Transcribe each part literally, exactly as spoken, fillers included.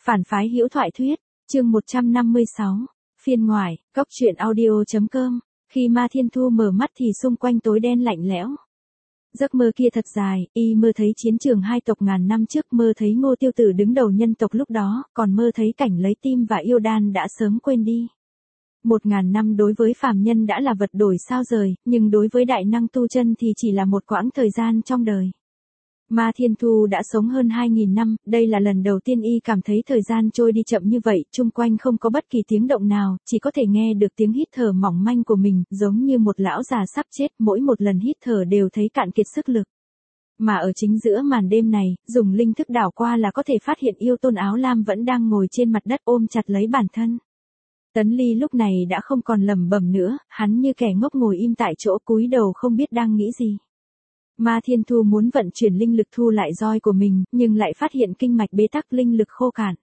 Phản phái hữu thoại thuyết, chương một trăm năm mươi sáu, phiên ngoài, góc truyện audio.com, khi Ma Thiên Thu mở mắt thì xung quanh tối đen lạnh lẽo. Giấc mơ kia thật dài, y mơ thấy chiến trường hai tộc ngàn năm trước, mơ thấy Ngô Tiêu Tử đứng đầu nhân tộc lúc đó, còn mơ thấy cảnh lấy tim và yêu đan đã sớm quên đi. Một ngàn năm đối với phàm nhân đã là vật đổi sao rời, nhưng đối với đại năng tu chân thì chỉ là một quãng thời gian trong đời. Ma Thiên Thu đã sống hơn hai nghìn năm, đây là lần đầu tiên y cảm thấy thời gian trôi đi chậm như vậy, chung quanh không có bất kỳ tiếng động nào, chỉ có thể nghe được tiếng hít thở mỏng manh của mình, giống như một lão già sắp chết, mỗi một lần hít thở đều thấy cạn kiệt sức lực. Mà ở chính giữa màn đêm này, dùng linh thức đảo qua là có thể phát hiện yêu tôn áo lam vẫn đang ngồi trên mặt đất ôm chặt lấy bản thân. Tấn Ly lúc này đã không còn lẩm bẩm nữa, hắn như kẻ ngốc ngồi im tại chỗ cúi đầu không biết đang nghĩ gì. Ma Thiên Thu muốn vận chuyển linh lực thu lại roi của mình, nhưng lại phát hiện kinh mạch bế tắc, linh lực khô cạn.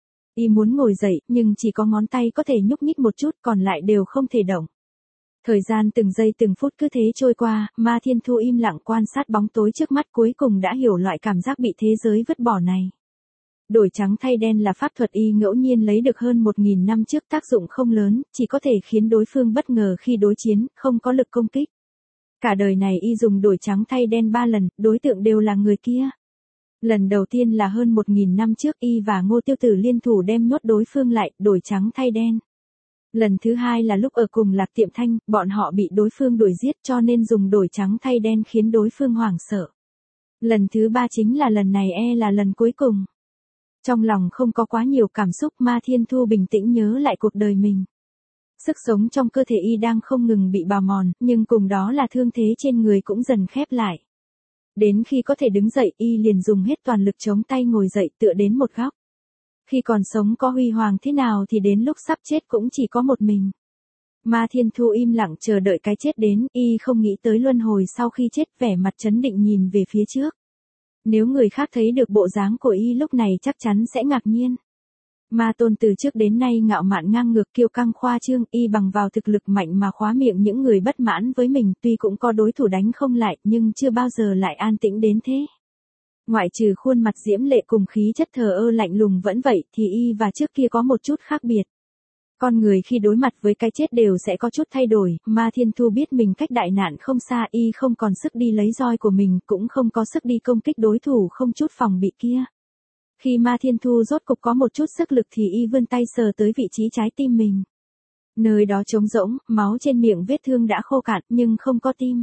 Y muốn ngồi dậy, nhưng chỉ có ngón tay có thể nhúc nhích một chút, còn lại đều không thể động. Thời gian từng giây từng phút cứ thế trôi qua, Ma Thiên Thu im lặng quan sát bóng tối trước mắt, cuối cùng đã hiểu loại cảm giác bị thế giới vứt bỏ này. Đổi trắng thay đen là pháp thuật y ngẫu nhiên lấy được hơn một nghìn năm trước, tác dụng không lớn, chỉ có thể khiến đối phương bất ngờ khi đối chiến, không có lực công kích. Cả đời này y dùng đổi trắng thay đen ba lần, đối tượng đều là người kia. Lần đầu tiên là hơn một nghìn năm trước, y và Ngô Tiêu Tử liên thủ đem nhốt đối phương lại, đổi trắng thay đen. Lần thứ hai là lúc ở cùng Lạc Tiệm Thanh, bọn họ bị đối phương đuổi giết cho nên dùng đổi trắng thay đen khiến đối phương hoảng sợ. Lần thứ ba chính là lần này, e là lần cuối cùng. Trong lòng không có quá nhiều cảm xúc, Ma Thiên Thu bình tĩnh nhớ lại cuộc đời mình. Sức sống trong cơ thể y đang không ngừng bị bào mòn, nhưng cùng đó là thương thế trên người cũng dần khép lại. Đến khi có thể đứng dậy, y liền dùng hết toàn lực chống tay ngồi dậy tựa đến một góc. Khi còn sống có huy hoàng thế nào thì đến lúc sắp chết cũng chỉ có một mình. Ma Thiên Thu im lặng chờ đợi cái chết đến, y không nghĩ tới luân hồi sau khi chết, vẻ mặt trấn định nhìn về phía trước. Nếu người khác thấy được bộ dáng của y lúc này chắc chắn sẽ ngạc nhiên. Ma Tôn từ trước đến nay ngạo mạn ngang ngược, kiêu căng khoa trương, y bằng vào thực lực mạnh mà khóa miệng những người bất mãn với mình, tuy cũng có đối thủ đánh không lại, nhưng chưa bao giờ lại an tĩnh đến thế. Ngoại trừ khuôn mặt diễm lệ cùng khí chất thờ ơ lạnh lùng vẫn vậy, thì y và trước kia có một chút khác biệt. Con người khi đối mặt với cái chết đều sẽ có chút thay đổi, Ma Thiên Thu biết mình cách đại nạn không xa, y không còn sức đi lấy roi của mình, cũng không có sức đi công kích đối thủ không chút phòng bị kia. Khi Ma Thiên Thu rốt cục có một chút sức lực thì y vươn tay sờ tới vị trí trái tim mình. Nơi đó trống rỗng, máu trên miệng vết thương đã khô cạn nhưng không có tim.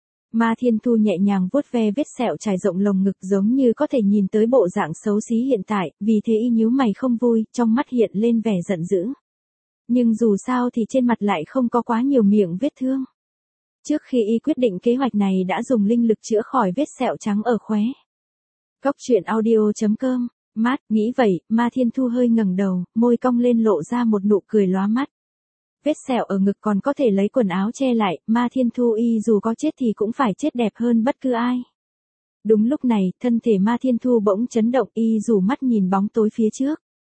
Ma Thiên Thu nhẹ nhàng vuốt ve vết sẹo trải rộng lồng ngực, giống như có thể nhìn tới bộ dạng xấu xí hiện tại, vì thế y nhíu mày không vui, trong mắt hiện lên vẻ giận dữ. Nhưng dù sao thì trên mặt lại không có quá nhiều miệng vết thương. Trước khi y quyết định kế hoạch này đã dùng linh lực chữa khỏi vết sẹo trắng ở khóe. Góc truyện audio.com, mát, nghĩ vậy, Ma Thiên Thu hơi ngẩng đầu, môi cong lên lộ ra một nụ cười lóa mắt. Vết sẹo ở ngực còn có thể lấy quần áo che lại, Ma Thiên Thu y dù có chết thì cũng phải chết đẹp hơn bất cứ ai. Đúng lúc này, thân thể Ma Thiên Thu bỗng chấn động, y rủ mắt nhìn bóng tối phía trước.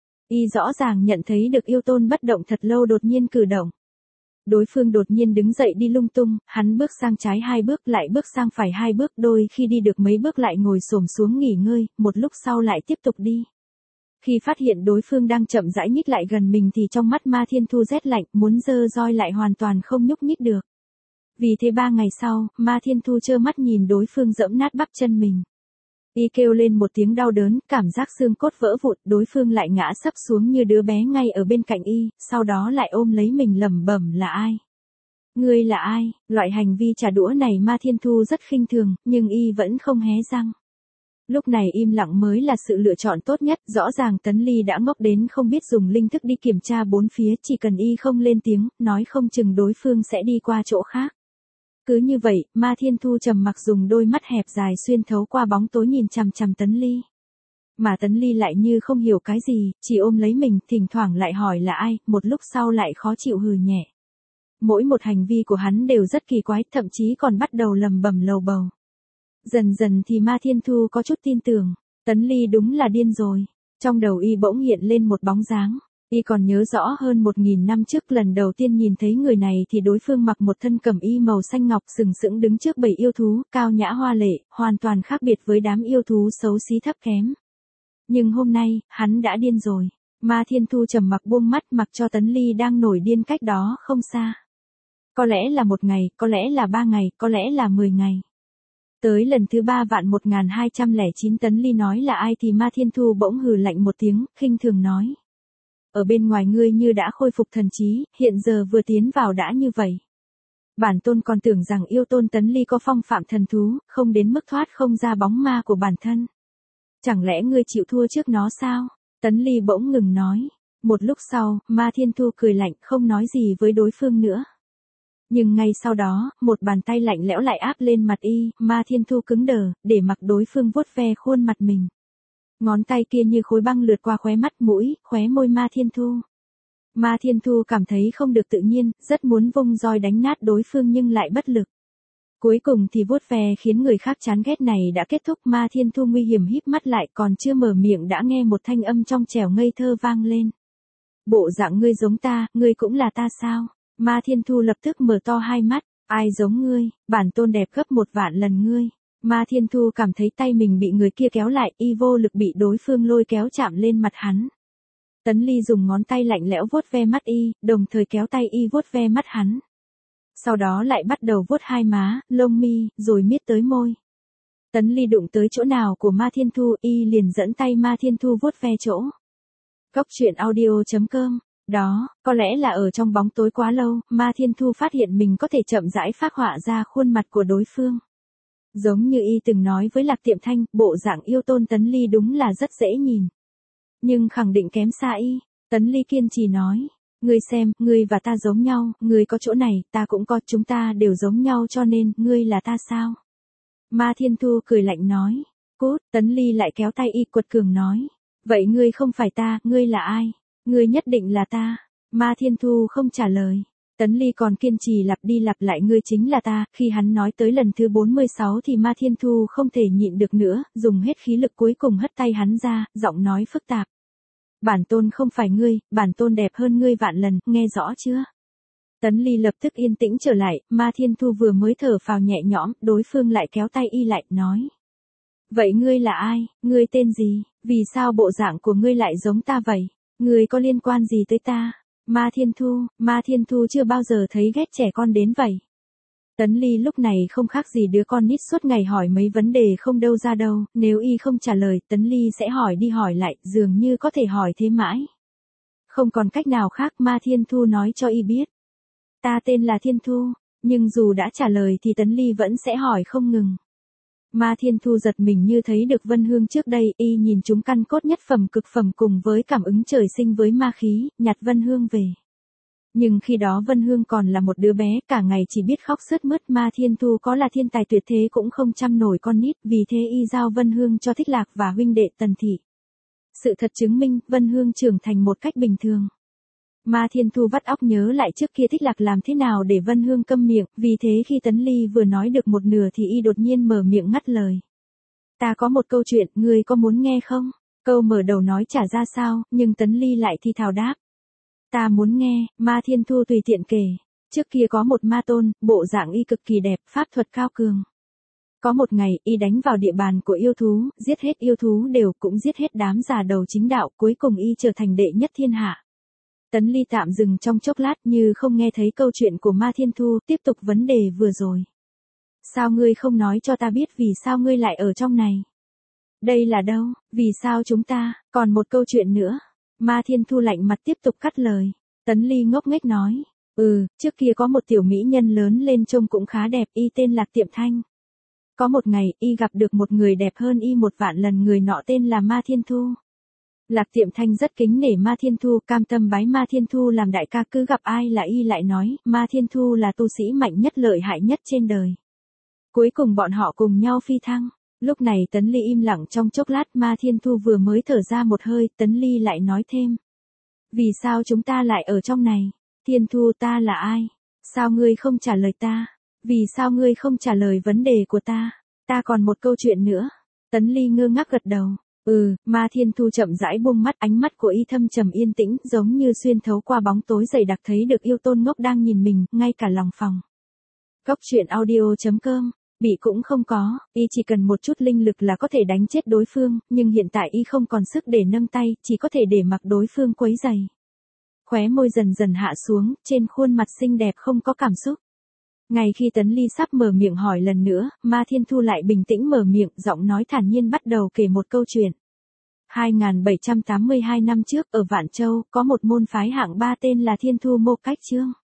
Y rõ ràng nhận thấy được yêu tôn bất động thật lâu đột nhiên cử động. Đối phương đột nhiên đứng dậy đi lung tung, hắn bước sang trái hai bước lại bước sang phải hai bước, đôi khi đi được mấy bước lại ngồi xổm xuống nghỉ ngơi, một lúc sau lại tiếp tục đi. Khi phát hiện đối phương đang chậm rãi nhích lại gần mình thì trong mắt Ma Thiên Thu rét lạnh, muốn giơ roi lại hoàn toàn không nhúc nhích được. Vì thế ba ngày sau, Ma Thiên Thu trơ mắt nhìn đối phương giẫm nát bắp chân mình. Y kêu lên một tiếng đau đớn, cảm giác xương cốt vỡ vụn, đối phương lại ngã sấp xuống như đứa bé ngay ở bên cạnh y, sau đó lại ôm lấy mình lẩm bẩm là ai? Ngươi là ai? Loại hành vi trả đũa này Ma Thiên Thu rất khinh thường, nhưng y vẫn không hé răng. Lúc này im lặng mới là sự lựa chọn tốt nhất, rõ ràng Tấn Ly đã ngốc đến không biết dùng linh thức đi kiểm tra bốn phía, chỉ cần y không lên tiếng, nói không chừng đối phương sẽ đi qua chỗ khác. Cứ như vậy, Ma Thiên Thu trầm mặc dùng đôi mắt hẹp dài xuyên thấu qua bóng tối nhìn chằm chằm Tấn Ly. Mà Tấn Ly lại như không hiểu cái gì, chỉ ôm lấy mình, thỉnh thoảng lại hỏi là ai, một lúc sau lại khó chịu hừ nhẹ. Mỗi một hành vi của hắn đều rất kỳ quái, thậm chí còn bắt đầu lầm bầm lầu bầu. Dần dần thì Ma Thiên Thu có chút tin tưởng, Tấn Ly đúng là điên rồi. Trong đầu y bỗng hiện lên một bóng dáng. Y còn nhớ rõ hơn một nghìn năm trước lần đầu tiên nhìn thấy người này thì đối phương mặc một thân cẩm y màu xanh ngọc sừng sững đứng trước bầy yêu thú, cao nhã hoa lệ, hoàn toàn khác biệt với đám yêu thú xấu xí thấp kém. Nhưng hôm nay, hắn đã điên rồi. Ma Thiên Thu trầm mặc buông mắt mặc cho Tấn Ly đang nổi điên cách đó không xa. Có lẽ là một ngày, có lẽ là ba ngày, có lẽ là mười ngày. Tới lần thứ ba vạn một nghìn hai trăm lẻ chín Tấn Ly nói là ai thì Ma Thiên Thu bỗng hừ lạnh một tiếng, khinh thường nói. Ở bên ngoài ngươi như đã khôi phục thần trí, hiện giờ vừa tiến vào đã như vậy. Bản tôn còn tưởng rằng yêu tôn Tấn Ly có phong phạm thần thú, không đến mức thoát không ra bóng ma của bản thân. Chẳng lẽ ngươi chịu thua trước nó sao? Tấn Ly bỗng ngừng nói. Một lúc sau, Ma Thiên Thu cười lạnh không nói gì với đối phương nữa. Nhưng ngay sau đó, một bàn tay lạnh lẽo lại áp lên mặt y, Ma Thiên Thu cứng đờ, để mặc đối phương vuốt ve khuôn mặt mình. Ngón tay kia như khối băng lướt qua khóe mắt mũi, khóe môi Ma Thiên Thu. Ma Thiên Thu cảm thấy không được tự nhiên, rất muốn vung roi đánh nát đối phương nhưng lại bất lực. Cuối cùng thì vuốt ve khiến người khác chán ghét này đã kết thúc. Ma Thiên Thu nguy hiểm híp mắt lại còn chưa mở miệng đã nghe một thanh âm trong trẻo ngây thơ vang lên. Bộ dạng ngươi giống ta, ngươi cũng là ta sao? Ma Thiên Thu lập tức mở to hai mắt, ai giống ngươi, bản tôn đẹp gấp một vạn lần ngươi. Ma Thiên Thu cảm thấy tay mình bị người kia kéo lại, y vô lực bị đối phương lôi kéo chạm lên mặt hắn. Tấn Ly dùng ngón tay lạnh lẽo vuốt ve mắt y, đồng thời kéo tay y vuốt ve mắt hắn. Sau đó lại bắt đầu vuốt hai má, lông mi, rồi miết tới môi. Tấn Ly đụng tới chỗ nào của Ma Thiên Thu, y liền dẫn tay Ma Thiên Thu vuốt ve chỗ. Góc truyện audio chấm com. Đó, có lẽ là ở trong bóng tối quá lâu, Ma Thiên Thu phát hiện mình có thể chậm rãi phác họa ra khuôn mặt của đối phương. Giống như y từng nói với Lạc Tiệm Thanh, bộ dạng yêu tôn Tấn Ly đúng là rất dễ nhìn. Nhưng khẳng định kém xa y, Tấn Ly kiên trì nói. Ngươi xem, ngươi và ta giống nhau, ngươi có chỗ này, ta cũng có, chúng ta đều giống nhau cho nên, ngươi là ta sao? Ma Thiên Thu cười lạnh nói. Cút, Tấn Ly lại kéo tay y quật cường nói. Vậy ngươi không phải ta, ngươi là ai? Ngươi nhất định là ta. Ma Thiên Thu không trả lời. Tấn Ly còn kiên trì lặp đi lặp lại ngươi chính là ta. Khi hắn nói tới lần thứ bốn mươi sáu thì Ma Thiên Thu không thể nhịn được nữa, dùng hết khí lực cuối cùng hất tay hắn ra, giọng nói phức tạp. Bản tôn không phải ngươi, bản tôn đẹp hơn ngươi vạn lần, nghe rõ chưa? Tấn Ly lập tức yên tĩnh trở lại, Ma Thiên Thu vừa mới thở phào nhẹ nhõm, đối phương lại kéo tay y lại, nói. Vậy ngươi là ai, ngươi tên gì, vì sao bộ dạng của ngươi lại giống ta vậy? Ngươi có liên quan gì tới ta? Ma Thiên Thu, Ma Thiên Thu chưa bao giờ thấy ghét trẻ con đến vậy. Tấn Ly lúc này không khác gì đứa con nít suốt ngày hỏi mấy vấn đề không đâu ra đâu, nếu y không trả lời, Tấn Ly sẽ hỏi đi hỏi lại, dường như có thể hỏi thế mãi. Không còn cách nào khác, Ma Thiên Thu nói cho y biết. Ta tên là Thiên Thu, nhưng dù đã trả lời thì Tấn Ly vẫn sẽ hỏi không ngừng. Ma Thiên Thu giật mình như thấy được Vân Hương trước đây, y nhìn chúng căn cốt nhất phẩm cực phẩm cùng với cảm ứng trời sinh với ma khí, nhặt Vân Hương về. Nhưng khi đó Vân Hương còn là một đứa bé, cả ngày chỉ biết khóc sướt mướt. Ma Thiên Thu có là thiên tài tuyệt thế cũng không chăm nổi con nít, vì thế y giao Vân Hương cho Thích Lạc và huynh đệ Tần Thị. Sự thật chứng minh, Vân Hương trưởng thành một cách bình thường. Ma Thiên Thu vắt óc nhớ lại trước kia Thích Lạc làm thế nào để Vân Hương câm miệng, vì thế khi Tấn Ly vừa nói được một nửa thì y đột nhiên mở miệng ngắt lời. Ta có một câu chuyện, ngươi có muốn nghe không? Câu mở đầu nói chả ra sao, nhưng Tấn Ly lại thi thào đáp. Ta muốn nghe. Ma Thiên Thu tùy tiện kể. Trước kia có một ma tôn, bộ dạng y cực kỳ đẹp, pháp thuật cao cường. Có một ngày, y đánh vào địa bàn của yêu thú, giết hết yêu thú đều, cũng giết hết đám già đầu chính đạo, cuối cùng y trở thành đệ nhất thiên hạ. Tấn Ly tạm dừng trong chốc lát như không nghe thấy câu chuyện của Ma Thiên Thu, tiếp tục vấn đề vừa rồi. Sao ngươi không nói cho ta biết vì sao ngươi lại ở trong này? Đây là đâu? Vì sao chúng ta? Còn một câu chuyện nữa. Ma Thiên Thu lạnh mặt tiếp tục cắt lời. Tấn Ly ngốc nghếch nói. Ừ, trước kia có một tiểu mỹ nhân lớn lên trông cũng khá đẹp, y tên Lạc Tiệm Thanh. Có một ngày, y gặp được một người đẹp hơn y một vạn lần, người nọ tên là Ma Thiên Thu. Lạc Tiệm Thanh rất kính nể Ma Thiên Thu, cam tâm bái Ma Thiên Thu làm đại ca, cứ gặp ai là y lại nói, Ma Thiên Thu là tu sĩ mạnh nhất lợi hại nhất trên đời. Cuối cùng bọn họ cùng nhau phi thăng. Lúc này Tấn Ly im lặng trong chốc lát, Ma Thiên Thu vừa mới thở ra một hơi, Tấn Ly lại nói thêm. Vì sao chúng ta lại ở trong này? Thiên Thu, ta là ai? Sao ngươi không trả lời ta? Vì sao ngươi không trả lời vấn đề của ta? Ta còn một câu chuyện nữa. Tấn Ly ngơ ngác gật đầu. Ừ, Ma Thiên Thu chậm rãi buông mắt, ánh mắt của y thâm trầm yên tĩnh, giống như xuyên thấu qua bóng tối dày đặc thấy được yêu tôn ngốc đang nhìn mình, ngay cả lòng phòng. Góc truyện audio chấm com Bị cũng không có, y chỉ cần một chút linh lực là có thể đánh chết đối phương, nhưng hiện tại y không còn sức để nâng tay, chỉ có thể để mặc đối phương quấy giày. Khóe môi dần dần hạ xuống, trên khuôn mặt xinh đẹp không có cảm xúc. Ngay khi Tấn Ly sắp mở miệng hỏi lần nữa, Ma Thiên Thu lại bình tĩnh mở miệng, giọng nói thản nhiên bắt đầu kể một câu chuyện. hai nghìn bảy trăm tám mươi hai năm trước, ở Vạn Châu, có một môn phái hạng ba tên là Thiên Thu Mô Cách Chương.